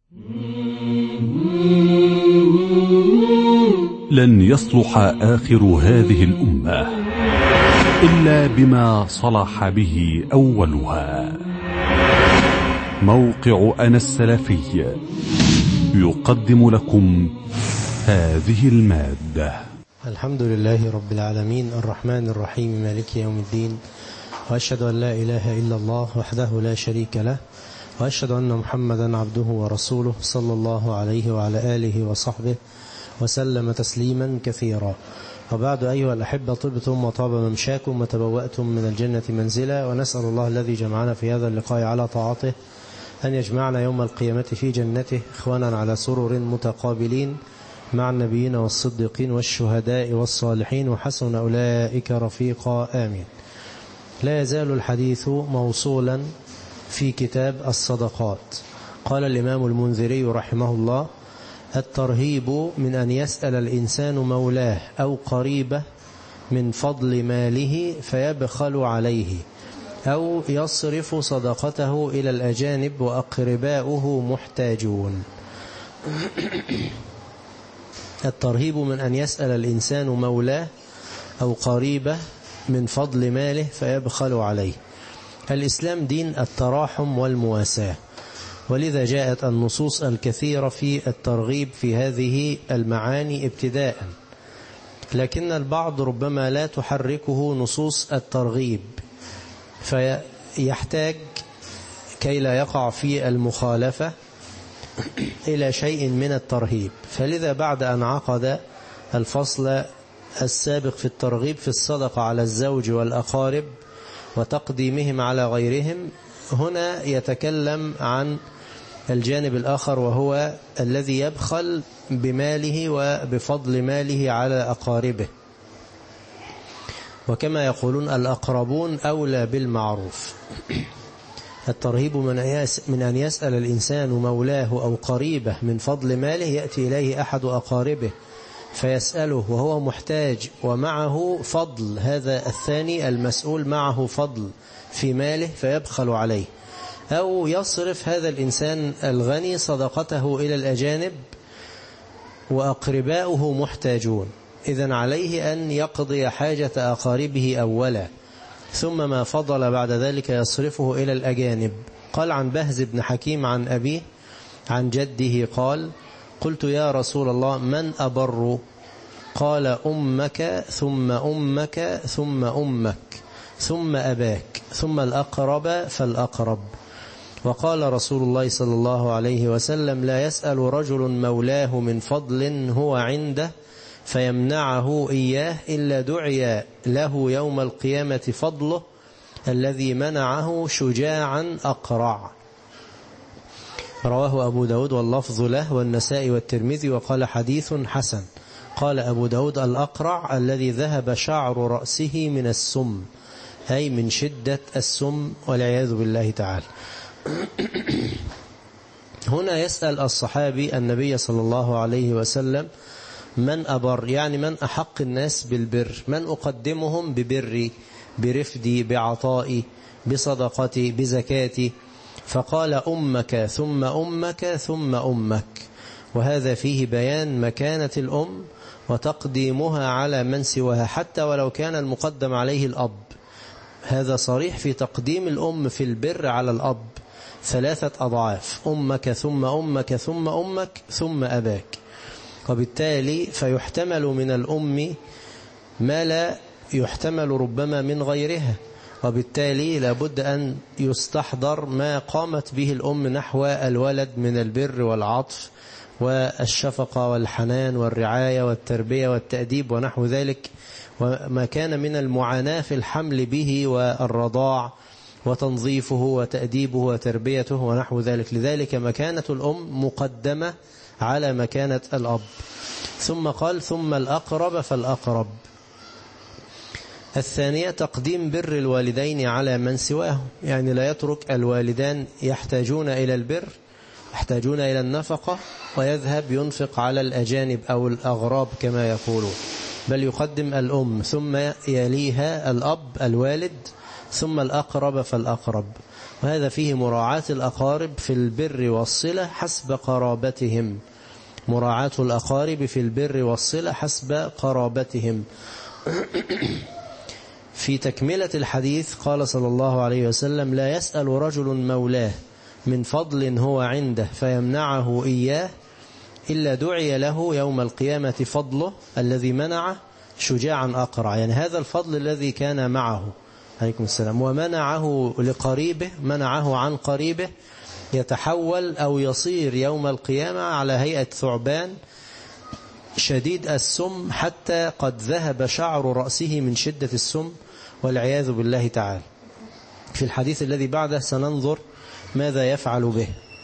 لن يصلح آخر هذه الأمة إلا بما صلح به أولها. موقع أنا السلفي يقدم لكم هذه المادة. الحمد لله رب العالمين الرحمن الرحيم مالك يوم الدين، وأشهد أن لا إله إلا الله وحده لا شريك له، وأشهد أن محمدا عبده ورسوله صلى الله عليه وعلى آله وصحبه وسلم تسليما كثيرا. وبعد أيها الأحبة، طبتم وطاب ممشاكم وتبوأتم من الجنة منزلا، ونسأل الله الذي جمعنا في هذا اللقاء على طاعته أن يجمعنا يوم القيامة في جنته إخوانا على سرر متقابلين مع النبيين والصديقين والشهداء والصالحين، وحسن أولئك رفيقا، آمين. لا يزال الحديث موصولا في كتاب الصدقات. قال الإمام المنذري رحمه الله: الترهيب من أن يسأل الإنسان مولاه أو قريبه من فضل ماله فيبخل عليه، أو يصرف صدقته إلى الأجانب وأقرباؤه محتاجون. الترهيب من أن يسأل الإنسان مولاه أو قريبه من فضل ماله فيبخل عليه. الإسلام دين التراحم والمواساة، ولذا جاءت النصوص الكثيرة في الترغيب في هذه المعاني ابتداء، لكن البعض ربما لا تحركه نصوص الترغيب، فيحتاج كي لا يقع في المخالفة إلى شيء من الترهيب. فلذا بعد أن عقد الفصل السابق في الترغيب في الصدقة على الزوج والأقارب وتقديمهم على غيرهم، هنا يتكلم عن الجانب الآخر، وهو الذي يبخل بماله وبفضل ماله على أقاربه. وكما يقولون الأقربون أولى بالمعروف. الترهيب من أن يسأل الإنسان مولاه أو قريبه من فضل ماله، يأتي إليه أحد أقاربه فيسأله وهو محتاج ومعه فضل، هذا الثاني المسؤول معه فضل في ماله فيبخل عليه، أو يصرف هذا الإنسان الغني صدقته إلى الأجانب وأقرباؤه محتاجون. إذن عليه أن يقضي حاجة أقاربه أولا، ثم ما فضل بعد ذلك يصرفه إلى الأجانب. قال عن بهز بن حكيم عن أبيه عن جده قال: قلت يا رسول الله من أبر؟ قال: أمك ثم أمك ثم أمك ثم أباك ثم الأقرب فالأقرب. وقال رسول الله صلى الله عليه وسلم: لا يسأل رجل مولاه من فضل هو عنده فيمنعه إياه إلا دعي له يوم القيامة فضله الذي منعه شجاعا أقرع. رواه أبو داود واللفظ له والنسائي والترمذي، وقال حديث حسن. قال أبو داود: الأقرع الذي ذهب شعر رأسه من السم، أي من شدة السم والعياذ بالله تعالى. هنا يسأل الصحابي النبي صلى الله عليه وسلم: من أبر؟ يعني من أحق الناس بالبر، من أقدمهم ببري، برفدي، بعطائي، بصدقتي، بزكاتي. فقال: أمك ثم أمك ثم أمك. وهذا فيه بيان مكانة الأم وتقديمها على من سواها، حتى ولو كان المقدم عليه الأب. هذا صريح في تقديم الأم في البر على الأب 3 أضعاف: أمك ثم أمك ثم أمك ثم أباك. وبالتالي فيحتمل من الأم ما لا يحتمل ربما من غيرها، وبالتالي لابد أن يستحضر ما قامت به الأم نحو الولد من البر والعطف والشفقة والحنان والرعاية والتربية والتأديب ونحو ذلك، وما كان من المعاناة في الحمل به والرضاع وتنظيفه وتأديبه وتربيته ونحو ذلك. لذلك مكانة الأم مقدمة على مكانة الأب. ثم قال: ثم الأقرب فالأقرب. الثانية تقديم بر الوالدين على من سواهم، يعني لا يترك الوالدان يحتاجون إلى البر، يحتاجون إلى النفقة، ويذهب ينفق على الأجانب أو الأغراب كما يقولون، بل يقدم الأم ثم يليها الأب الوالد ثم الأقرب فالأقرب. وهذا فيه مراعاة الأقارب في البر والصلة حسب قرابتهم. مراعاة الأقارب في البر والصلة حسب قرابتهم. في تكملة الحديث قال صلى الله عليه وسلم: لا يسأل رجل مولاه من فضل هو عنده فيمنعه إياه إلا دعي له يوم القيامة فضله الذي منعه شجاعا أقرع. يعني هذا الفضل الذي كان معه عليكم السلام ومنعه لقريبه، منعه عن قريبه، يتحول أو يصير يوم القيامة على هيئة ثعبان شديد السم حتى قد ذهب شعر رأسه من شدة السم والعياذ بالله تعالى. في الحديث الذي بعده سننظر ماذا يفعل به.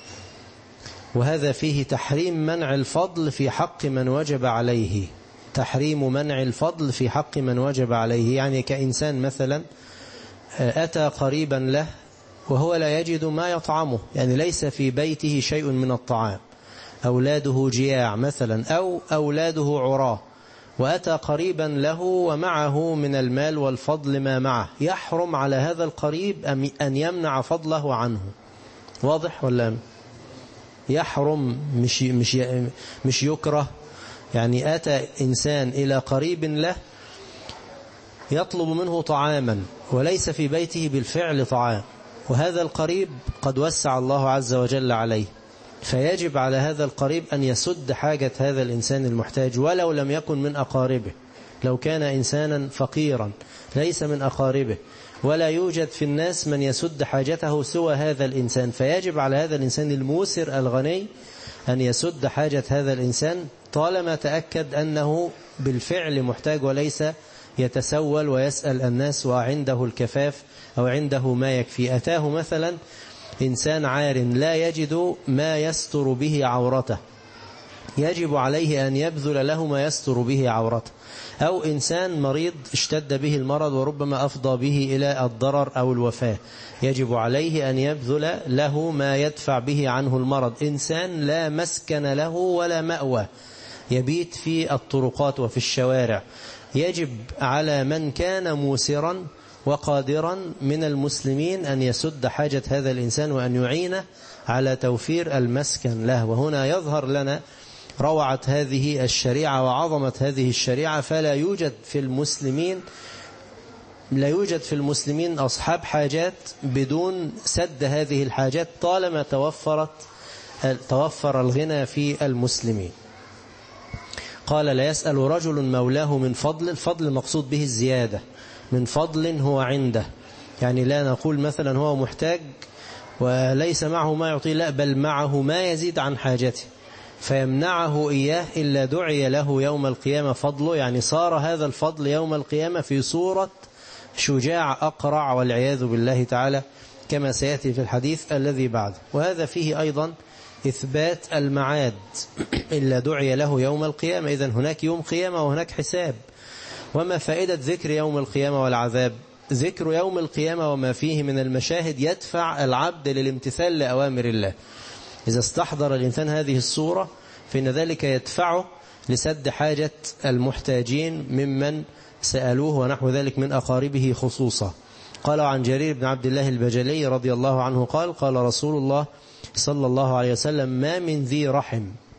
وهذا فيه تحريم منع الفضل في حق من وجب عليه. تحريم منع الفضل في حق من وجب عليه، يعني كإنسان مثلا أتى قريبا له وهو لا يجد ما يطعمه، يعني ليس في بيته شيء من الطعام، أولاده جياع مثلا أو أولاده عراه، وأتى قريبا له ومعه من المال والفضل ما معه، يحرم على هذا القريب أن يمنع فضله عنه. واضح ولا؟ يحرم مش يكره. يعني أتى إنسان إلى قريب له يطلب منه طعاما وليس في بيته بالفعل طعام، وهذا القريب قد وسع الله عز وجل عليه، فيجب على هذا القريب أن يسد حاجة هذا الإنسان المحتاج ولو لم يكن من أقاربه. لو كان إنسانا فقيرا ليس من أقاربه ولا يوجد في الناس من يسد حاجته سوى هذا الإنسان، فيجب على هذا الإنسان الموسر الغني أن يسد حاجة هذا الإنسان طالما تأكد أنه بالفعل محتاج وليس يتسول ويسأل الناس وعنده الكفاف أو عنده ما يكفي. أتاه مثلا إنسان عار لا يجد ما يستر به عورته، يجب عليه أن يبذل له ما يستر به عورته. أو إنسان مريض اشتد به المرض وربما أفضى به إلى الضرر أو الوفاة، يجب عليه أن يبذل له ما يدفع به عنه المرض. إنسان لا مسكن له ولا مأوى، يبيت في الطرقات وفي الشوارع، يجب على من كان موسرا وقادرا من المسلمين أن يسد حاجة هذا الإنسان وأن يعينه على توفير المسكن له. وهنا يظهر لنا روعة هذه الشريعة وعظمة هذه الشريعة. فلا يوجد في المسلمين أصحاب حاجات بدون سد هذه الحاجات طالما توفر الغنى في المسلمين. قال: لا يسأل رجل مولاه من فضل. الفضل المقصود به الزيادة، من فضل هو عنده، يعني لا نقول مثلا هو محتاج وليس معه ما يعطيه، لا، بل معه ما يزيد عن حاجته فيمنعه إياه إلا دعي له يوم القيامة فضله، يعني صار هذا الفضل يوم القيامة في صورة شجاع أقرع والعياذ بالله تعالى كما سيأتي في الحديث الذي بعده. وهذا فيه أيضا إثبات المعاد، إلا دعي له يوم القيامة. إذن هناك يوم قيامة وهناك حساب. وما فائدة ذكر يوم القيامة والعذاب؟ ذكر يوم القيامة وما فيه من المشاهد يدفع العبد للامتثال لأوامر الله. إذا استحضر الإنسان هذه الصورة فإن ذلك يدفعه لسد حاجة المحتاجين ممن سألوه ونحو ذلك من أقاربه خصوصا. قال عن جرير بن عبد الله البجلي رضي الله عنه قال: قال رسول الله صلى الله عليه وسلم: ما من ذي رحم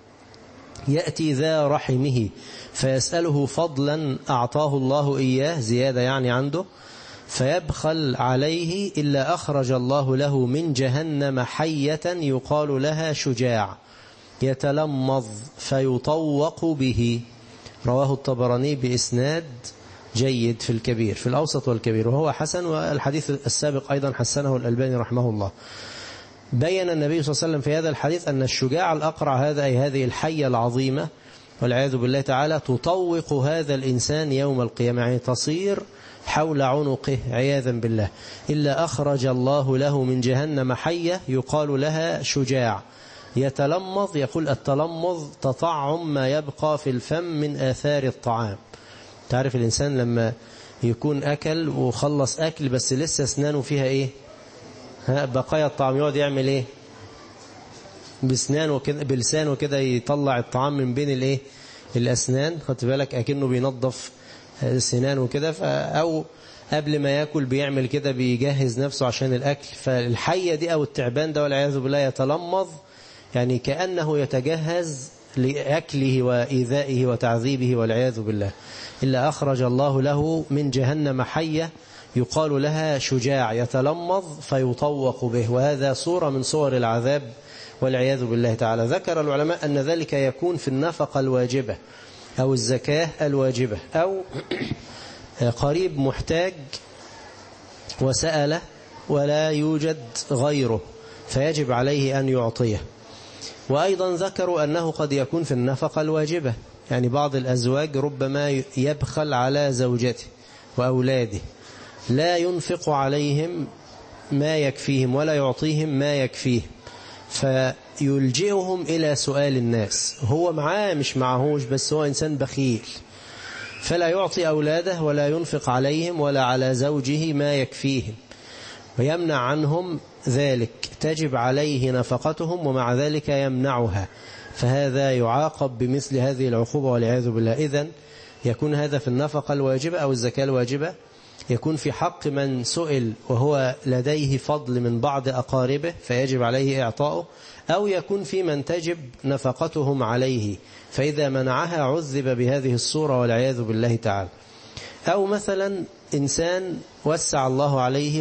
يأتي ذا رحمه فيسأله فضلا أعطاه الله إياه، زيادة يعني عنده، فيبخل عليه إلا أخرج الله له من جهنم حية يقال لها شجاع يتلمظ فيطوق به. رواه الطبراني بإسناد جيد في الكبير، في الأوسط والكبير، وهو حسن. والحديث السابق أيضا حسنه الألباني رحمه الله. بين النبي صلى الله عليه وسلم في هذا الحديث أن الشجاع الأقرع هذا، أي هذه الحية العظيمة والعياذ بالله تعالى، تطوق هذا الإنسان يوم القيامة، يعني تصير حول عنقه عياذا بالله. إلا أخرج الله له من جهنم حية يقال لها شجاع يتلمظ. يقول التلمظ تطعم ما يبقى في الفم من آثار الطعام. تعرف الإنسان لما يكون أكل وخلص أكل بس لسه أسنانه فيها إيه؟ بقايا الطعام، يقعد يعمل إيه؟ بسنانه كده، بلسانه كده يطلع الطعام من بين الإيه؟ الأسنان. خدت بالك أكنه بينظف سنانه كده. قبل ما يأكل بيعمل كده، بيجهز نفسه عشان الأكل. فالحية دي أو التعبان ده والعياذ بالله يتلمظ، يعني كأنه يتجهز لأكله وإيذائه وتعذيبه والعياذ بالله. إلا أخرج الله له من جهنم حية يقال لها شجاع يتلمظ فيطوق به، وهذا صورة من صور العذاب والعياذ بالله تعالى. ذكر العلماء أن ذلك يكون في النفقة الواجبة أو الزكاة الواجبة، أو قريب محتاج وسأله ولا يوجد غيره فيجب عليه أن يعطيه. وأيضا ذكروا أنه قد يكون في النفقة الواجبة، يعني بعض الأزواج ربما يبخل على زوجته وأولاده، لا ينفق عليهم ما يكفيهم ولا يعطيهم ما يكفيهم، فيلجئهم إلى سؤال الناس. هو معاه مش معهوش، بس هو إنسان بخيل، فلا يعطي أولاده ولا ينفق عليهم ولا على زوجه ما يكفيهم، ويمنع عنهم ذلك، تجب عليه نفقتهم ومع ذلك يمنعها، فهذا يعاقب بمثل هذه العقوبة والعياذ بالله. إذن يكون هذا في النفقة الواجبة أو الزكاة الواجبة، يكون في حق من سئل وهو لديه فضل من بعض أقاربه فيجب عليه إعطاؤه، أو يكون في من تجب نفقتهم عليه، فإذا منعها عذب بهذه الصورة والعياذ بالله تعالى. أو مثلا إنسان وسع الله عليه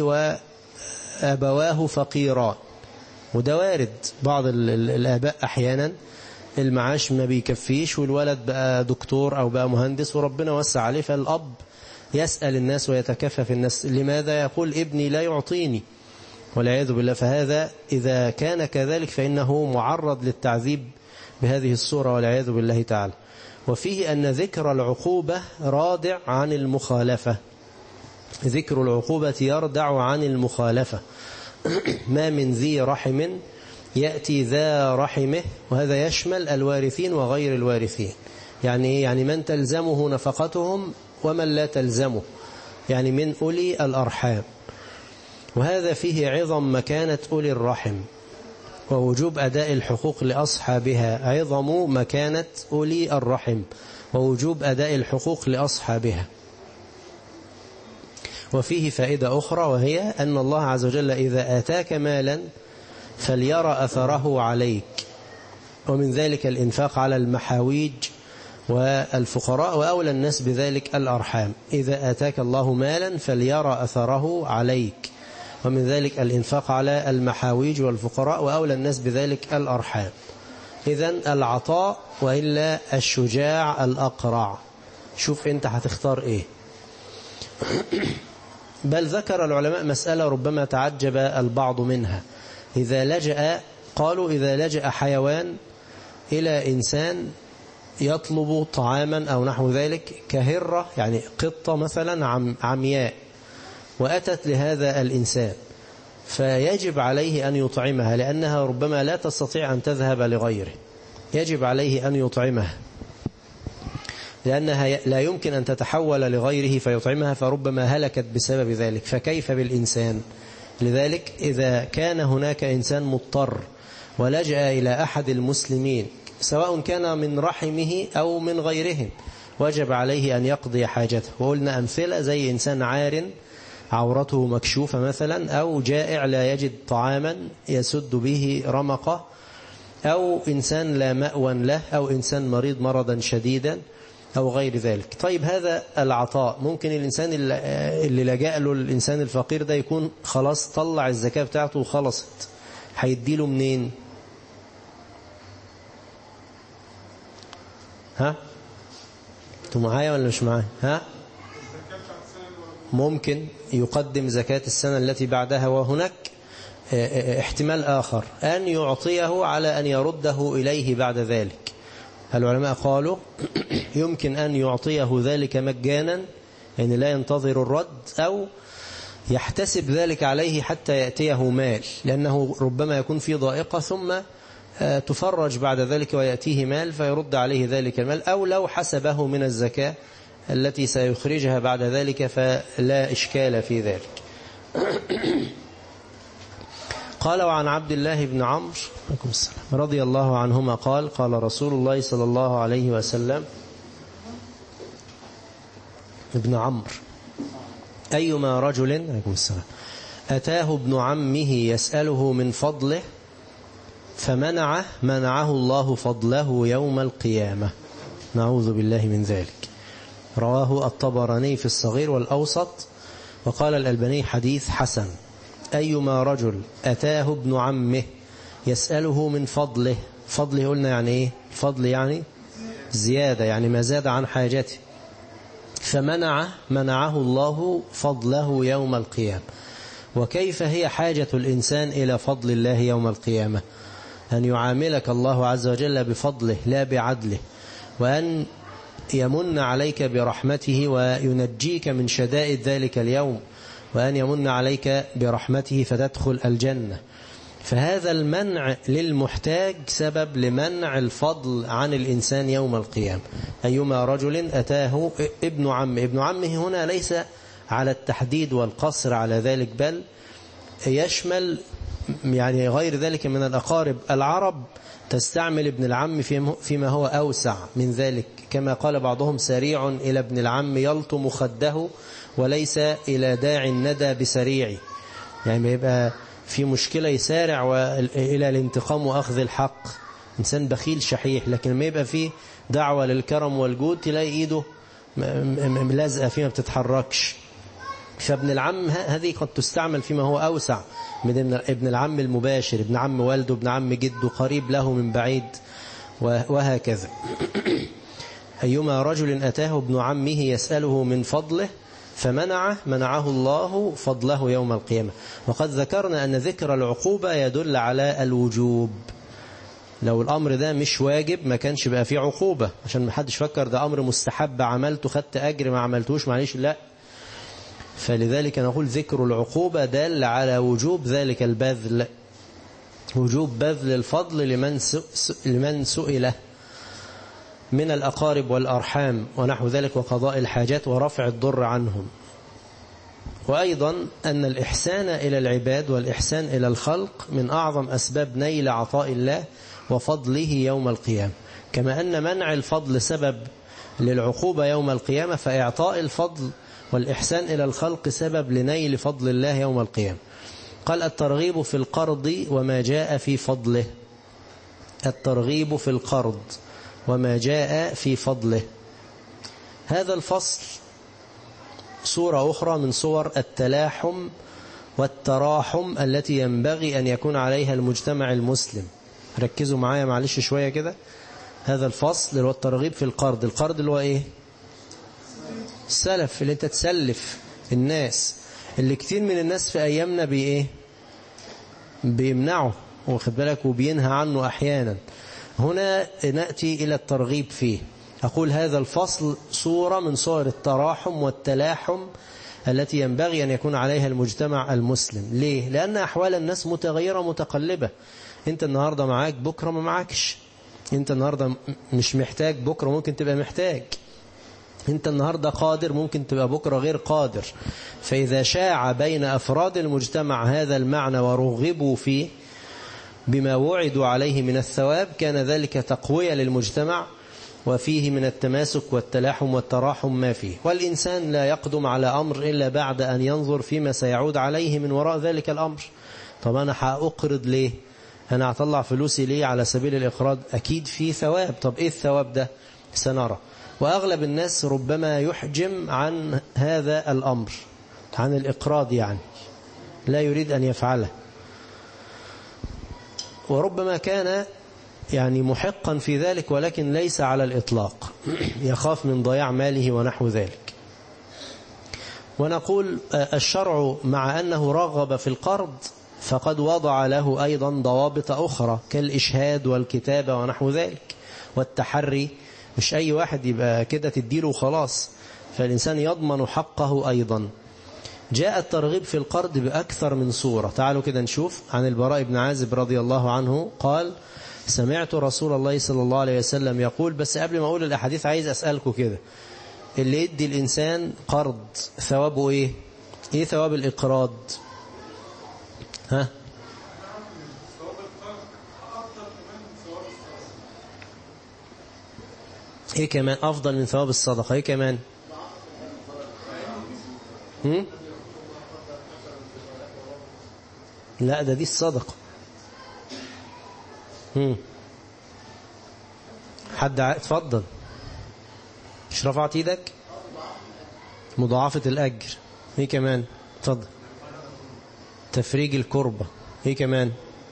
وأبواه فقيران، وده وارد، بعض الآباء أحيانا المعاش ما بيكفيش والولد بقى دكتور أو بقى مهندس وربنا وسع عليه، فالأب يسأل الناس ويتكفف الناس، لماذا؟ يقول ابني لا يعطيني والعياذ بالله. فهذا إذا كان كذلك فإنه معرض للتعذيب بهذه الصورة والعياذ بالله تعالى. وفيه أن ذكر العقوبة رادع عن المخالفة، ذكر العقوبة يردع عن المخالفة. ما من ذي رحم يأتي ذا رحمه، وهذا يشمل الوارثين وغير الوارثين. يعني من تلزمه نفقتهم ومن لا تلزمه، يعني من أولي الأرحام. وهذا فيه عظم مكانة أولي الرحم ووجوب أداء الحقوق لأصحابها، عظم مكانة أولي الرحم ووجوب أداء الحقوق لأصحابها. وفيه فائدة أخرى، وهي أن الله عز وجل إذا آتاك مالا فليرى أثره عليك، ومن ذلك الإنفاق على المحاويج والفقراء، وأولى الناس بذلك الأرحام. إذا آتاك الله مالا فليرى أثره عليك، ومن ذلك الإنفاق على المحاويج والفقراء، وأولى الناس بذلك الأرحام. إذن العطاء، وإلا الشجاع الأقرع. شوف أنت هتختار إيه. بل ذكر العلماء مسألة ربما تعجب البعض منها، قالوا إذا لجأ حيوان إلى إنسان يطلب طعاما أو نحو ذلك، كهرة يعني قطة مثلا عمياء، وأتت لهذا الإنسان، فيجب عليه أن يطعمها، لأنها ربما لا تستطيع أن تذهب لغيره، يجب عليه أن يطعمها، لأنها لا يمكن أن تتحول لغيره فيطعمها، فربما هلكت بسبب ذلك، فكيف بالإنسان؟ لذلك إذا كان هناك إنسان مضطر ولجأ إلى أحد المسلمين، سواء كان من رحمه أو من غيرهم، وجب عليه أن يقضي حاجته. وقلنا أمثلة زي إنسان عار عورته مكشوفة مثلا، أو جائع لا يجد طعاما يسد به رمقه، أو إنسان لا مأوى له، أو إنسان مريض مرضا شديدا أو غير ذلك. طيب هذا العطاء ممكن الإنسان اللي لجأ له الإنسان الفقير ده يكون خلاص طلع الزكاة بتاعته وخلصت، هيديله منين؟ ها؟ انتوا معايا ولا مش معايا؟ ها؟ ممكن يقدم زكاة السنة التي بعدها. وهناك احتمال آخر، أن يعطيه على أن يرده إليه بعد ذلك. العلماء قالوا يمكن أن يعطيه ذلك مجانا، يعني لا ينتظر الرد، أو يحتسب ذلك عليه حتى يأتيه مال، لأنه ربما يكون في ضائقة ثم تفرج بعد ذلك ويأتيه مال فيرد عليه ذلك المال، أو لو حسبه من الزكاة التي سيخرجها بعد ذلك فلا إشكال في ذلك. قال وعن عبد الله بن عمرو رضي الله عنهما قال قال رسول الله صلى الله عليه وسلم، ابن عمرو أيما رجل عليكم السلام أتاه ابن عمه يسأله من فضله منعه الله فضله يوم القيامة. نعوذ بالله من ذلك. رواه الطبراني في الصغير والأوسط، وقال الألباني حديث حسن. أيما رجل أتاه ابن عمه يسأله من فضله، فضله قلنا يعني إيه؟ فضل يعني زيادة، يعني ما زاد عن حاجته، منعه الله فضله يوم القيامة. وكيف هي حاجة الإنسان إلى فضل الله يوم القيامة؟ أن يعاملك الله عز وجل بفضله لا بعدله، وأن يمن عليك برحمته وينجيك من شدائد ذلك اليوم، وأن يمن عليك برحمته فتدخل الجنة. فهذا المنع للمحتاج سبب لمنع الفضل عن الإنسان يوم القيامة. أيما رجل أتاه ابن عمه هنا ليس على التحديد والقصر على ذلك، بل يشمل يعني غير ذلك من الأقارب. العرب تستعمل ابن العم فيما هو أوسع من ذلك، كما قال بعضهم: سريع إلى ابن العم يلطم خده وليس إلى داع الندى بسريع. يعني ما يبقى في مشكلة يسارع إلى الانتقام وأخذ الحق، إنسان بخيل شحيح، لكن ما يبقى فيه دعوة للكرم والجود تلاقي إيده لازقة فيما بتتحركش. فابن العم هذه قد تستعمل فيما هو أوسع من ابن العم المباشر، ابن عم والده، ابن عم جده، قريب له من بعيد، وهكذا. أيما رجل أتاه ابن عمه يسأله من فضله منعه الله فضله يوم القيامة. وقد ذكرنا أن ذكر العقوبة يدل على الوجوب. لو الأمر ده مش واجب ما كانش بقى فيه عقوبة، عشان ما حدش فكر ده أمر مستحب عملته خدت أجر، ما عملتوش معليش، لا. فلذلك نقول ذكر العقوبة دل على وجوب ذلك البذل، وجوب بذل الفضل لمن سئله من الأقارب والأرحام ونحو ذلك، وقضاء الحاجات ورفع الضر عنهم. وأيضا أن الإحسان إلى العباد والإحسان إلى الخلق من أعظم أسباب نيل عطاء الله وفضله يوم القيامة. كما أن منع الفضل سبب للعقوبة يوم القيامة، فإعطاء الفضل والإحسان إلى الخلق سبب لنيل فضل الله يوم القيامة. قال: الترغيب في القرض وما جاء في فضله. الترغيب في القرض وما جاء في فضله. هذا الفصل صورة أخرى من صور التلاحم والتراحم التي ينبغي أن يكون عليها المجتمع المسلم. ركزوا معايا معلش شوية كده. هذا الفصل اللي هو الترغيب في القرض. القرض اللي هو إيه؟ السلف، اللي أنت تسلف الناس، اللي كتير من الناس في أيامنا بإيه؟ بيمنعه، واخد بالك، وبينهى عنه أحيانا. هنا نأتي إلى الترغيب فيه. أقول هذا الفصل صورة من صور التراحم والتلاحم التي ينبغي أن يكون عليها المجتمع المسلم. ليه؟ لأن أحوال الناس متغيرة متقلبة. أنت النهاردة معاك، بكرة ما معاكش. أنت النهاردة مش محتاج، بكرة ممكن تبقى محتاج. أنت النهاردة قادر، ممكن تبقى بكرة غير قادر. فإذا شاع بين أفراد المجتمع هذا المعنى ورغبوا فيه بما وعدوا عليه من الثواب، كان ذلك تقوية للمجتمع، وفيه من التماسك والتلاحم والتراحم ما فيه. والإنسان لا يقدم على أمر إلا بعد أن ينظر فيما سيعود عليه من وراء ذلك الأمر. طب أنا هأقرض ليه؟ أنا هطلع فلوسي ليه على سبيل الإقراض؟ أكيد فيه ثواب. طب إيه الثواب ده؟ سنرى. وأغلب الناس ربما يحجم عن هذا الأمر، عن الإقراض، يعني لا يريد أن يفعله، وربما كان يعني محقا في ذلك ولكن ليس على الإطلاق، يخاف من ضياع ماله ونحو ذلك. ونقول الشرع مع أنه رغب في القرض فقد وضع له أيضا ضوابط أخرى كالإشهاد والكتابة ونحو ذلك والتحري. مش أي واحد يبقى كده تديله وخلاص، فالإنسان يضمن حقه أيضا. جاء الترغيب في القرض بأكثر من صورة. تعالوا كده نشوف. عن البراء بن عازب رضي الله عنه قال: سمعت رسول الله صلى الله عليه وسلم يقول. بس قبل ما أقول الأحاديث عايز أسألكم كده، اللي يدي الإنسان قرض ثوابه إيه؟ إيه ثواب الإقراض؟ ها؟ إيه كمان؟ أفضل من ثواب الصدقة. إيه كمان؟ لا دي الصدقة. حد اتفضل. مش رفعت ايدك؟ مضاعفة الأجر. ايه كمان؟ اتفضل. تفريج الكربة. ايه كمان؟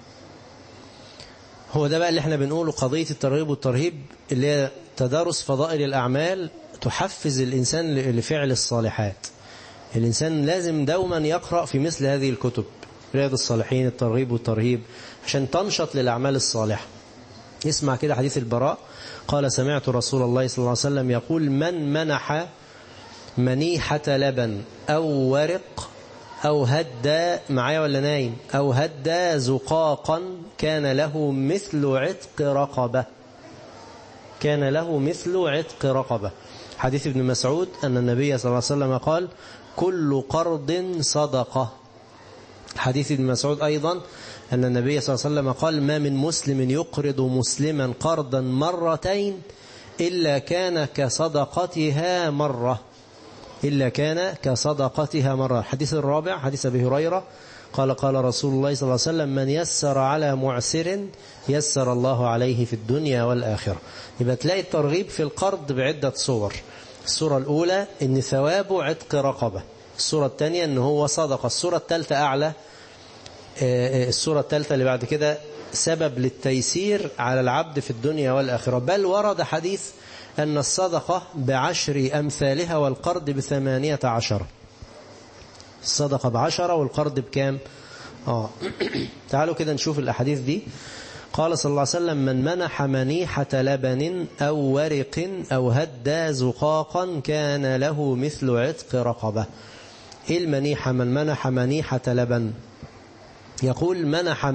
هو ده بقى اللي احنا بنقوله، قضية الترغيب والترهيب، اللي هي تدارس فضائل الأعمال تحفز الإنسان لفعل الصالحات. الإنسان لازم دوما يقرأ في مثل هذه الكتب، رياض الصالحين، الترغيب والترهيب، عشان تنشط للأعمال الصالحة. اسمع كده حديث البراء قال سمعت رسول الله صلى الله عليه وسلم يقول من منح منيحة لبن أو ورق أو هدى، معايا ولا نايم، أو هدى زقاقا كان له مثل عتق رقبة. كان له مثل عتق رقبة. حديث ابن مسعود أن النبي صلى الله عليه وسلم قال كل قرض صدقة. حديث ابن مسعود أيضا أن النبي صلى الله عليه وسلم قال ما من مسلم يقرض مسلما قرضا مرتين إلا كان كصدقتها مرة. إلا كان كصدقتها مرة. الحديث الرابع حديث أبي هريرة قال قال رسول الله صلى الله عليه وسلم من يسر على معسر يسر الله عليه في الدنيا والآخرة. يبقى تلاقي الترغيب في القرض بعدة صور. الصورة الأولى إن ثوابه عتق رقبة. الصورة الثانية إن هو صدقة. الصورة الثالثة أعلى. الصورة الثالثة اللي بعد كده سبب للتيسير على العبد في الدنيا والآخرة. بل ورد حديث أن الصدقة ب10 أمثالها والقرض ب18. الصدقة ب10 والقرض بكام؟ تعالوا كده نشوف الأحاديث دي. قال صلى الله عليه وسلم من منح منيحة لبن أو ورق أو هدى زقاقا كان له مثل عتق رقبة. إيه المنيحة؟ من منح منيحة لبن، يقول منح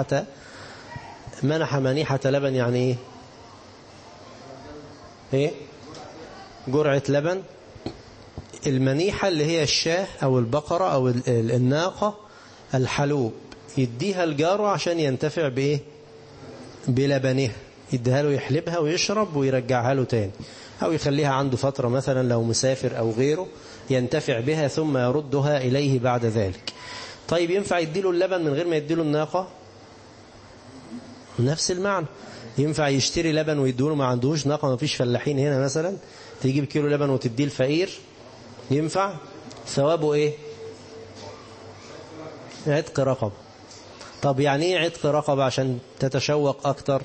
منيحة لبن يعني إيه؟ جرعة لبن. المنيحة اللي هي الشاه أو البقرة أو الناقة الحلوب، يديها الجار عشان ينتفع بإيه؟ بلبنها. يديها له يحلبها ويشرب ويرجعها له تاني، أو يخليها عنده فترة مثلا لو مسافر أو غيره ينتفع بها ثم يردها إليه بعد ذلك. طيب ينفع يديله اللبن من غير ما يديله الناقة؟ نفس المعنى. ينفع يشتري لبن ويديله ما عندهوش ناقة، ما فيش فلاحين هنا مثلا، تجيب كيلو لبن وتديه الفقير؟ ينفع؟ ثوابه ايه؟ عتق رقبة. طب يعني ايه عتق رقبة عشان تتشوق اكتر؟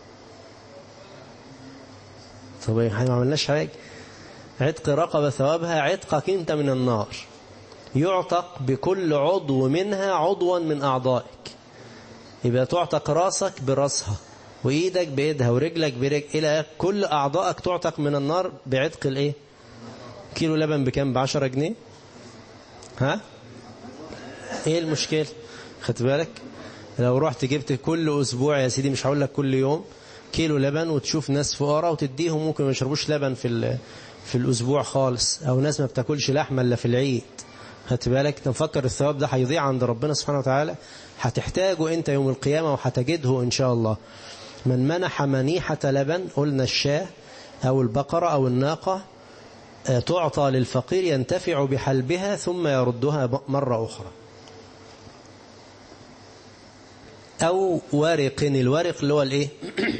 طب احنا ما عملناش حاجة. عتق رقبة ثوابها عتقك انت من النار، يعتق بكل عضو منها عضوا من أعضائك. يبقى تعتق راسك براسها وإيدك بإيدها ورجلك برجل، إلى كل أعضائك تعتق من النار بعتق الإيه؟ كيلو لبن بكام؟ ب10 جنيه. ها؟ إيه المشكلة؟ خدت بالك؟ لو رحت جبت كل أسبوع يا سيدي، مش هقول لك كل يوم، كيلو لبن وتشوف ناس فقراء وتديهم، ممكن ما يشربوش لبن في الأسبوع خالص، أو ناس ما بتاكلش لحمة إلا في العيد. خدت بالك؟ تفكر الثواب ده هيضيع عند ربنا سبحانه وتعالى، هتحتاجه أنت يوم القيامة وهتجده إن شاء الله. من منح منيحة لبن، قلنا الشاه أو البقرة أو الناقة، تعطى للفقير ينتفع بحلبها ثم يردها مرة أخرى. أو ورق. الورق اللي هو الإيه؟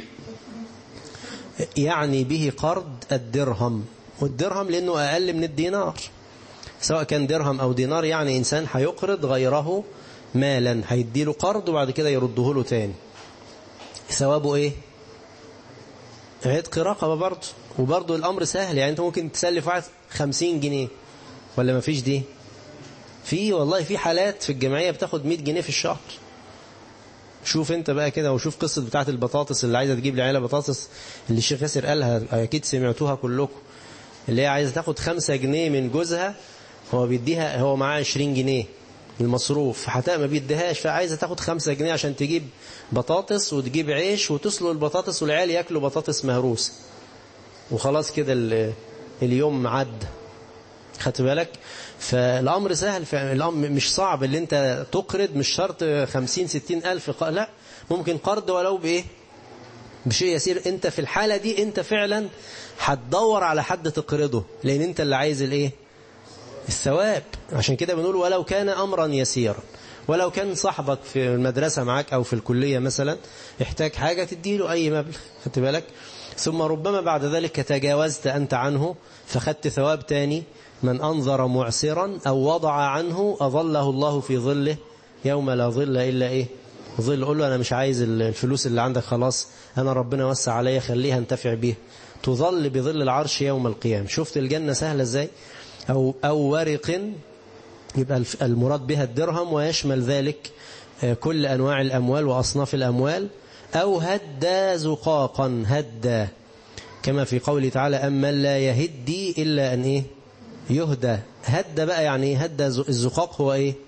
يعني به قرض الدرهم، والدرهم لأنه أقل من الدينار، سواء كان درهم أو دينار، يعني إنسان هيقرض غيره مالا، هيديله قرض وبعد كده يرده له تاني. ثوابه إيه؟ عتق رقبة برضه. وبرضه الأمر سهل، يعني أنت ممكن تسلف واحد 50 جنيه ولا ما فيش دي؟ في والله في حالات في الجمعية بتاخد 100 جنيه في الشهر. شوف انت بقى كده، وشوف قصة بتاعت البطاطس اللي عايزة تجيب لعيلة بطاطس اللي الشيخ ياسر قالها، أكيد سمعتوها كلكم، اللي هي عايزة تاخد 5 جنيه من جوزها، هو بيديها، هو معاه 20 جنيه المصروف، حتى ما بيديهاش، فعايزة تاخد 5 جنيه عشان تجيب بطاطس وتجيب عيش وتسلق البطاطس والعيال ياكلوا بطاطس مهروسة، وخلاص كده اليوم عدى. خدت بالك؟ فالأمر سهل، الأمر مش صعب، اللي انت تقرض مش شرط 50-60 ألف، لا، ممكن قرض ولو بإيه؟ بشيء يسير. انت في الحالة دي انت فعلا هتدور على حد تقرضه، لأن انت اللي عايز الإيه؟ الثواب. عشان كده بنقول ولو كان أمرا يسيرا. ولو كان صاحبك في المدرسة معاك أو في الكلية مثلا احتاج حاجة تديله أي مبلغ، خدت بالك، ثم ربما بعد ذلك تجاوزت أنت عنه فخدت ثواب تاني. من أنظر معسرا أو وضع عنه أظله الله في ظله يوم لا ظل إلا إيه؟ ظل. قول له أنا مش عايز الفلوس اللي عندك، خلاص أنا ربنا وسع عليا، خليها انتفع بيها. تظل بظل العرش يوم القيامة. شفت الجنة سهلة ازاي؟ أو ورق، يبقى المراد بها الدرهم ويشمل ذلك كل أنواع الأموال وأصناف الأموال. أو هدى زقاقا، هدى كما في قوله تعالى أما لا يهدي إلا أن إيه؟ يهدى. هدى بقى يعني هدى. الزقاق هو إيه؟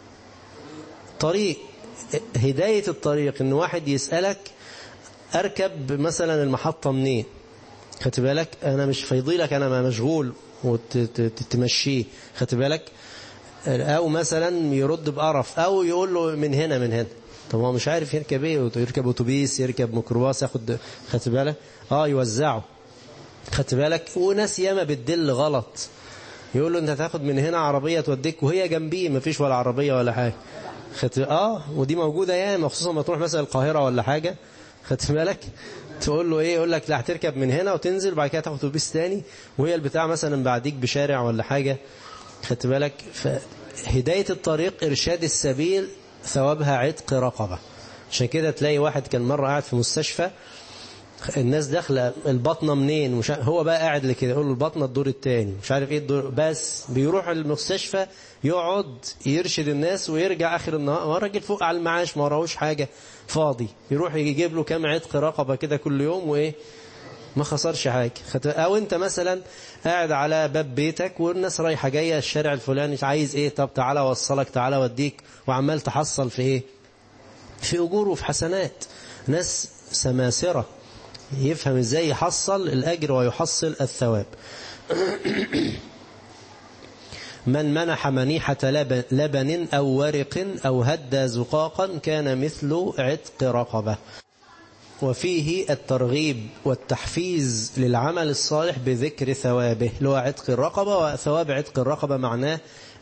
طريق. هداية الطريق إن واحد يسألك أركب مثلا المحطة منين، خدت بالك، أنا مش فيضيلك، أنا مشغول، وتمشيه، خدت بالك. أو مثلا يرد بقرف، أو يقول له من هنا من هنا. طب هو مش عارف يركب ايه، يركب اتوبيس، يركب ميكروباص، ياخد، خدت بالك، يوزعه، خدت بالك. وناس ياما بتدل غلط، يقول له انت هتاخد من هنا عربية توديك وهي جنبيه مفيش ولا عربية ولا حاجة، ودي موجودة ياما، خصوصا ما تروح مثلا القاهرة ولا حاجة، خدت بالك. تقول له ايه، يقول لك لا هتركب من هنا وتنزل وبعد كده تاخد اتوبيس تاني، وهي البتاع مثلا بعديك بشارع ولا حاجة، خدت بالك. فهداية الطريق، إرشاد السبيل، ثوابها عتق رقبة. عشان كده تلاقي واحد كان مرة قاعد في مستشفى، الناس داخله البطنه منين، مش هو بقى قاعد لكده، يقول له البطنه الدور الثاني، مش عارف ايه الدور، بس بيروح المستشفى يقعد يرشد الناس ويرجع اخر النهار، والراجل فوق على المعاش ما وراهوش حاجه، فاضي، يروح يجيب له كام عتق رقبه كده كل يوم، وايه ما خسرش حاجه. او انت مثلا قاعد على باب بيتك والناس رايحه جايه الشارع الفلاني، عايز ايه، طب تعالى اوصلك، تعالى اوديك، وعمال تحصل في ايه، في اجور وفي حسنات. ناس سماسره، يفهم ازاي يحصل الأجر ويحصل الثواب. من منح منيحة لبن أو ورق أو هدى زقاقا كان مثل عتق رقبة. وفيه الترغيب والتحفيز للعمل الصالح بذكر ثوابه، اللي هو عتق الرقبة. وثواب عتق الرقبة معناه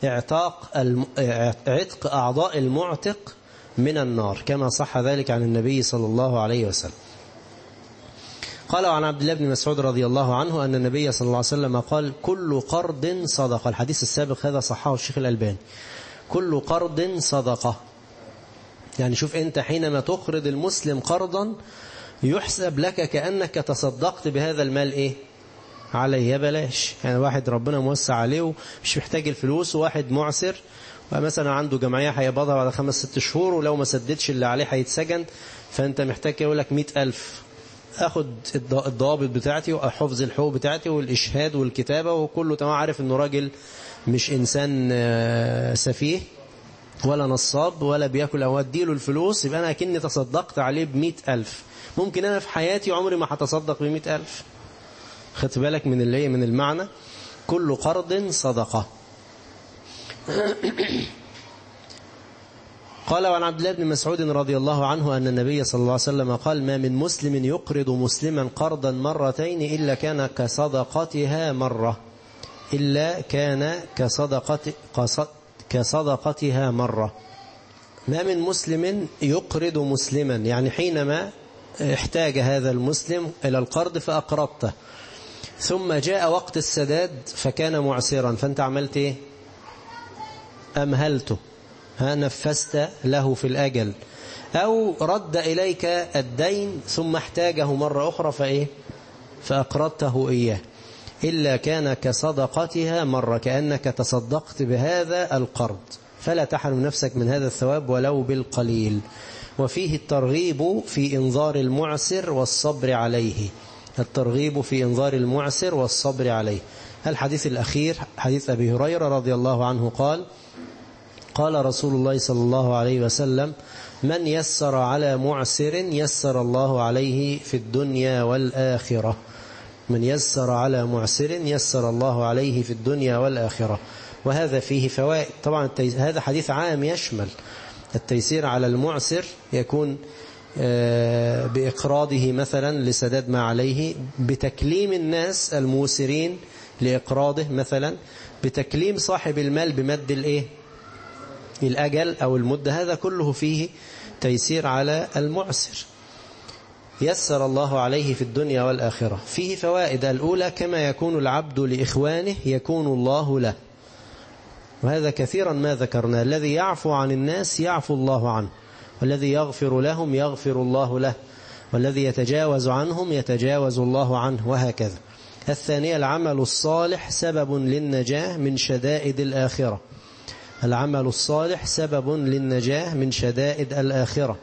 عتق أعضاء المعتق من النار، كما صح ذلك عن النبي صلى الله عليه وسلم. قال عن عبد الله بن مسعود رضي الله عنه أن النبي صلى الله عليه وسلم قال كل قرض صدقة. الحديث السابق هذا صححه الشيخ الألباني. كل قرض صدقة، يعني شوف أنت حينما تقرض المسلم قرضا يحسب لك كأنك تصدقت بهذا المال إيه عليه بلاش. يعني واحد ربنا موسع عليه ومش محتاج الفلوس، وواحد معسر ومثلا عنده جمعية هيقبضها بعد 5-6 شهور، ولو ما سددش اللي عليه هيتسجن، فأنت محتاج يقول لك 100,000، أخد الضوابط بتاعتي وحفظ الحقوق بتاعتي والإشهاد والكتابة وكله تمام، عارف إنه راجل مش إنسان سفيه ولا نصاب ولا بيأكل، أو أديله الفلوس، يبقى أنا أكني تصدقت عليه ب100,000. ممكن أنا في حياتي عمري ما هتصدق ب100,000. خدت بالك من اللي من المعنى. كل قرض صدقة. قال وعن عبد الله بن مسعود رضي الله عنه أن النبي صلى الله عليه وسلم قال ما من مسلم يقرض مسلما قرضا مرتين إلا كان كصدقتها مرة، إلا كان كصدقتها مرة. ما من مسلم يقرض مسلما، يعني حينما احتاج هذا المسلم إلى القرض فأقرضته، ثم جاء وقت السداد فكان معسرا، فأنت عملت إيه؟ أمهلته، نفست له في الأجل، أو رد إليك الدين ثم احتاجه مرة أخرى فأقرضته إياه، إلا كان كصدقتها مرة، كأنك تصدقت بهذا القرض، فلا تحرم نفسك من هذا الثواب ولو بالقليل. وفيه الترغيب في إنظار المعسر والصبر عليه. الترغيب في إنظار المعسر والصبر عليه. الحديث الأخير حديث أبي هريرة رضي الله عنه قال قال رسول الله صلى الله عليه وسلم من يسر على معسر يسر الله عليه في الدنيا والآخرة. من يسر على معسر يسر الله عليه في الدنيا والآخرة. وهذا فيه فوائد طبعا. هذا حديث عام يشمل التيسير على المعسر، يكون بإقراضه مثلا لسداد ما عليه، بتكليم الناس الموسرين لإقراضه مثلا، بتكليم صاحب المال بمد الأجل أو المدة، هذا كله فيه تيسير على المعسر، يسر الله عليه في الدنيا والآخرة. فيه فوائد: الأولى كما يكون العبد لإخوانه يكون الله له، وهذا كثيرا ما ذكرنا، الذي يعفو عن الناس يعفو الله عنه، والذي يغفر لهم يغفر الله له، والذي يتجاوز عنهم يتجاوز الله عنه، وهكذا. الثانية العمل الصالح سبب للنجاة من شدائد الآخرة، العمل الصالح سبب للنجاة من شدائد الآخرة.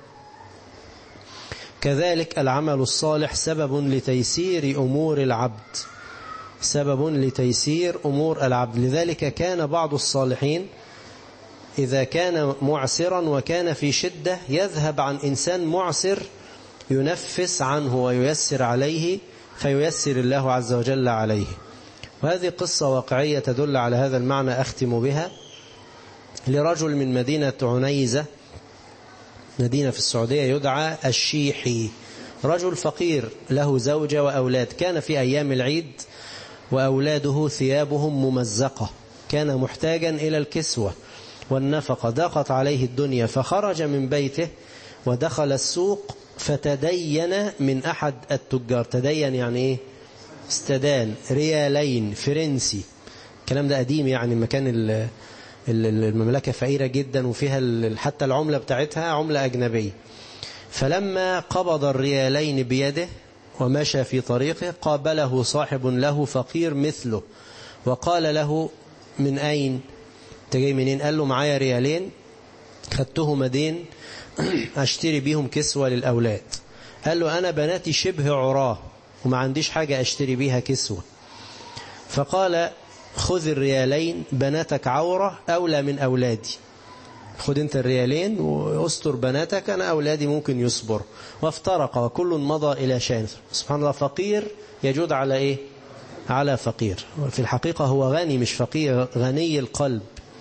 كذلك العمل الصالح سبب لتيسير أمور العبد، سبب لتيسير أمور العبد. لذلك كان بعض الصالحين إذا كان معسرا وكان في شدة يذهب عن إنسان معسر ينفس عنه وييسر عليه، فييسر الله عز وجل عليه. وهذه قصة واقعية تدل على هذا المعنى أختم بها. لرجل من مدينة عنيزة، مدينة في السعودية، يدعى الشيحي، رجل فقير له زوجة وأولاد، كان في أيام العيد وأولاده ثيابهم ممزقة، كان محتاجا إلى الكسوة والنفقة، ضاقت عليه الدنيا، فخرج من بيته ودخل السوق فتدين من أحد التجار. تدين يعني إيه؟ استدان ريالين فرنسي. الكلام ده قديم، يعني مكان المملكة فقيرة جدا وفيها حتى العملة بتاعتها عملة أجنبية. فلما قبض الريالين بيده ومشى في طريقه قابله صاحب له فقير مثله وقال له: من أين؟ أنت جاي منين؟ قال له: معايا ريالين خدته مدين أشتري بيهم كسوة للأولاد. قال له: أنا بناتي شبه عراه وما عنديش حاجة أشتري بيها كسوة. فقال: خذ الريالين، بناتك عورة أولى من أولادي، خذ أنت الريالين واستر بناتك، أنا أولادي ممكن يصبر. وافترق وكل مضى إلى شان. سبحان الله، فقير يجود على إيه؟ على فقير. في الحقيقة هو غني مش فقير، غني القلب.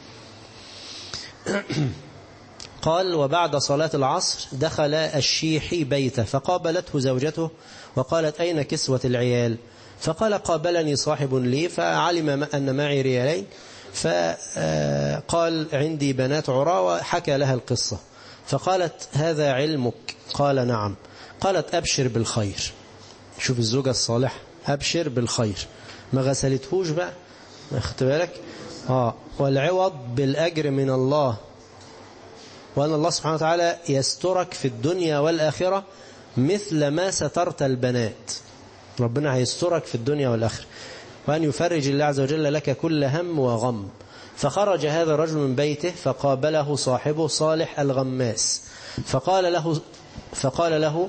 قال: وبعد صلاة العصر دخل الشيحي بيته فقابلته زوجته وقالت: أين كسوة العيال؟ فقال: قابلني صاحب لي فعلم أن معي ريالين، فقال: عندي بنات عراة، وحكى لها القصة. فقالت: هذا علمك؟ قال: نعم. قالت: أبشر بالخير. شوف الزوجة الصالحة، أبشر بالخير، ما غسلتهوش بقى، اخت بالك؟ والعوض بالأجر من الله، وأن الله سبحانه وتعالى يسترك في الدنيا والآخرة مثل ما سترت البنات. ربنا هيسترك في الدنيا والآخرة، وأن يفرج الله عز وجل لك كل هم وغم. فخرج هذا الرجل من بيته فقابله صاحبه صالح الغماس فقال له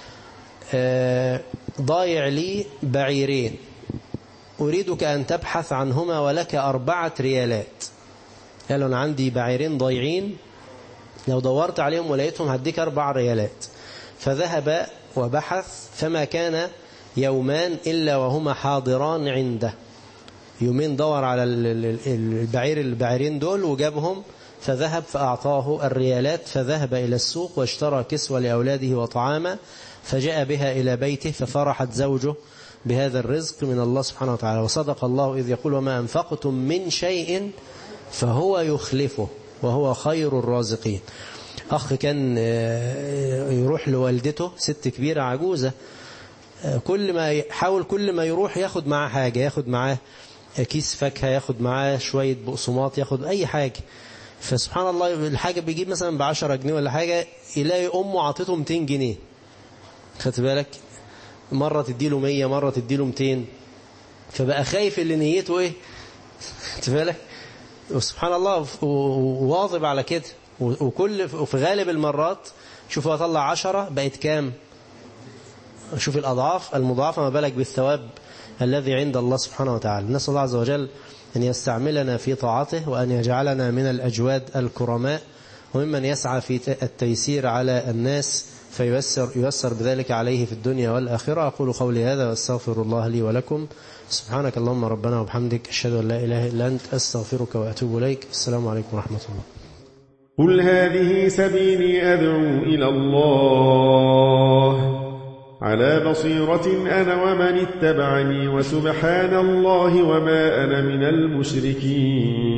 ضايع لي بعيرين أريدك أن تبحث عنهما ولك 4 ريالات. قال له: أنا عندي بعيرين ضايعين، لو دورت عليهم ولقيتهم هديك 4 ريالات. فذهب وبحث فما كان يومان إلا وهما حاضران عنده. يومين دور على البعيرين دول وجابهم، فذهب فأعطاه الريالات، فذهب إلى السوق واشترى كسوة لأولاده وطعاما، فجاء بها إلى بيته، ففرحت زوجه بهذا الرزق من الله سبحانه وتعالى. وصدق الله إذ يقول: وما أنفقتم من شيء فهو يخلفه وهو خير الرازقين. أخ كان يروح لوالدته، ست كبيرة عجوزة، كل ما يروح ياخد معاه حاجة، ياخد معاه كيس فاكهة، ياخد معاه شوية بقسماط، ياخد أي حاجة. فسبحان الله الحاجة بيجيب مثلا ب10 جنيه ولا حاجة، يلاقي أمه عطيته 200 جنيه. خدت بالك؟ مرة تديله 100، مرة تديله 200. فبقى خايف اللي نيته إيه؟ خدت بالك؟ وسبحان الله واظب على كده. وفي غالب المرات شوفوا أطلع 10 بقت كام؟ شوف الأضعاف المضاعفة، ما بالك بالثواب الذي عند الله سبحانه وتعالى. نسأل الله عز وجل أن يستعملنا في طاعته، وأن يجعلنا من الأجواد الكرماء، وممن يسعى في التيسير على الناس فييسر بذلك عليه في الدنيا والآخرة. أقول قولي هذا وأستغفر الله لي ولكم. سبحانك اللهم ربنا وبحمدك، أشهد أن لا إله إلا أنت، أستغفرك وأتوب إليك. السلام عليكم ورحمة الله. قل هذه سبيلي أدعو إلى الله على بصيرة أنا ومن اتبعني وسبحان الله وما أنا من المشركين.